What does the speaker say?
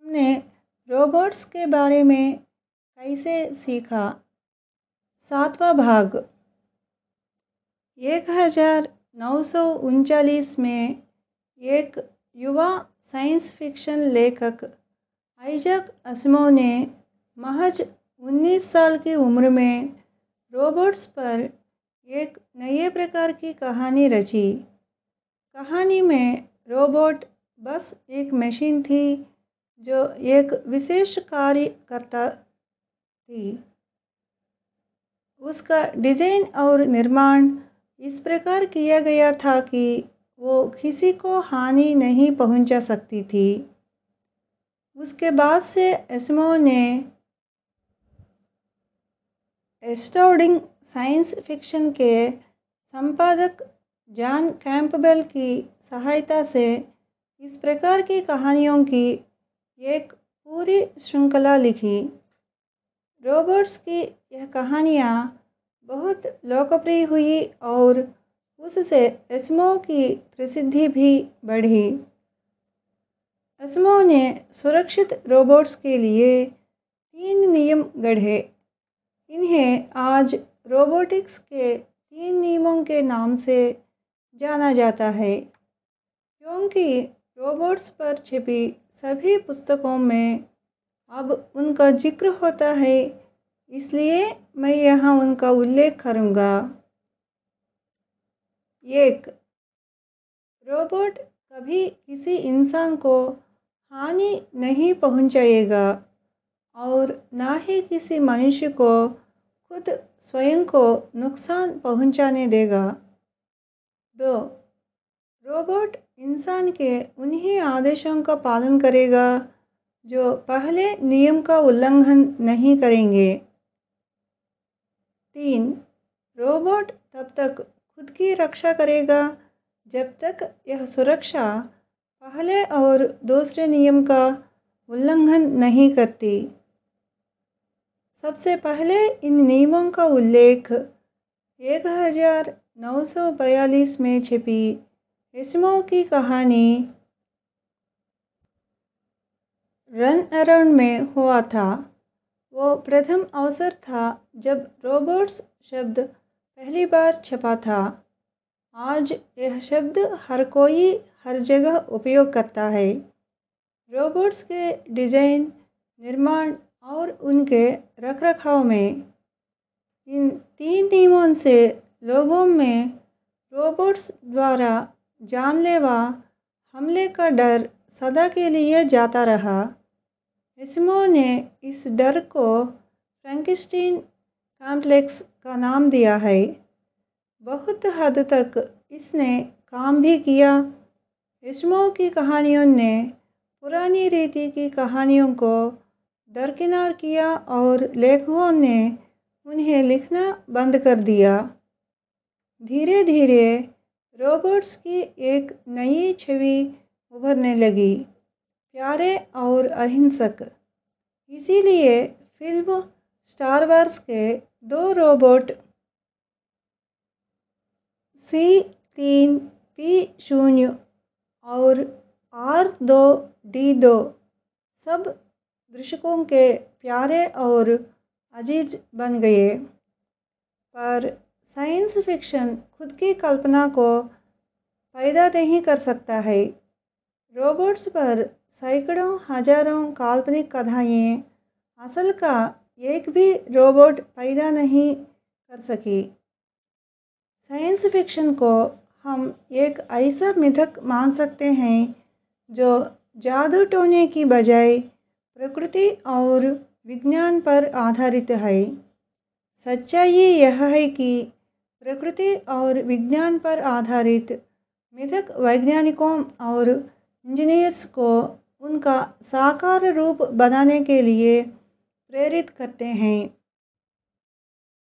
हमने रोबोट्स के बारे में कैसे सीखा। 7वां भाग। 1939 में एक युवा साइंस फिक्शन लेखक आइजैक असिमोव ने महज 19 साल की उम्र में रोबोट्स पर एक नए प्रकार की कहानी रची। कहानी में रोबोट बस एक मशीन थी जो एक विशेष कार्य करता थी। उसका डिजाइन और निर्माण इस प्रकार किया गया था कि वो किसी को हानि नहीं पहुंचा सकती थी। उसके बाद से असिमोव ने एस्टाउडिंग साइंस फिक्शन के संपादक जॉन कैंपबेल की सहायता से इस प्रकार की कहानियों की एक पूरी श्रृंखला लिखी। रोबोट्स की यह कहानियाँ बहुत लोकप्रिय हुई और उससे असिमोव की प्रसिद्धि भी बढ़ी। असिमोव ने सुरक्षित रोबोट्स के लिए 3 नियम गढ़े। इन्हें आज रोबोटिक्स के 3 नियमों के नाम से जाना जाता है। क्योंकि रोबोट्स पर छिपी सभी पुस्तकों में अब उनका जिक्र होता है, इसलिए मैं यहाँ उनका उल्लेख करूँगा। 1. रोबोट कभी किसी इंसान को हानि नहीं पहुँचाएगा और ना ही किसी मनुष्य को खुद स्वयं को नुकसान पहुँचाने देगा। 2. रोबोट इंसान के उन्हीं आदेशों का पालन करेगा जो पहले नियम का उल्लंघन नहीं करेंगे। 3. रोबोट तब तक खुद की रक्षा करेगा जब तक यह सुरक्षा पहले और दूसरे नियम का उल्लंघन नहीं करती। सबसे पहले इन नियमों का उल्लेख 1942 में छिपी असिमोव की कहानी रन अराउंड में हुआ था। वो प्रथम अवसर था जब रोबोट्स शब्द पहली बार छपा था। आज यह शब्द हर कोई हर जगह उपयोग करता है। रोबोट्स के डिजाइन, निर्माण और उनके रखरखाव में इन 3 नियमों से लोगों में रोबोट्स द्वारा जानलेवा हमले का डर सदा के लिए जाता रहा। असिमोव ने इस डर को फ्रैंकेनस्टाइन कॉम्प्लेक्स का नाम दिया है। बहुत हद तक इसने काम भी किया। असिमोव की कहानियों ने पुरानी रीति की कहानियों को दरकिनार किया और लेखकों ने उन्हें लिखना बंद कर दिया। धीरे धीरे रोबोट्स की एक नई छवि उभरने लगी, प्यारे और अहिंसक। इसीलिए फिल्म स्टार वार्स के 2 रोबोट C-3PO और R2-D2 सब दर्शकों के प्यारे और अजीज बन गए। पर साइंस फिक्शन खुद की कल्पना को पैदा नहीं कर सकता है। रोबोट्स पर सैकड़ों हजारों काल्पनिक कथाएं असल का एक भी रोबोट पैदा नहीं कर सकी। साइंस फिक्शन को हम एक ऐसा मिथक मान सकते हैं जो जादू टोने की बजाय प्रकृति और विज्ञान पर आधारित है। सच्चाई यह है कि प्रकृति और विज्ञान पर आधारित मिथक वैज्ञानिकों और इंजीनियर्स को उनका साकार रूप बनाने के लिए प्रेरित करते हैं।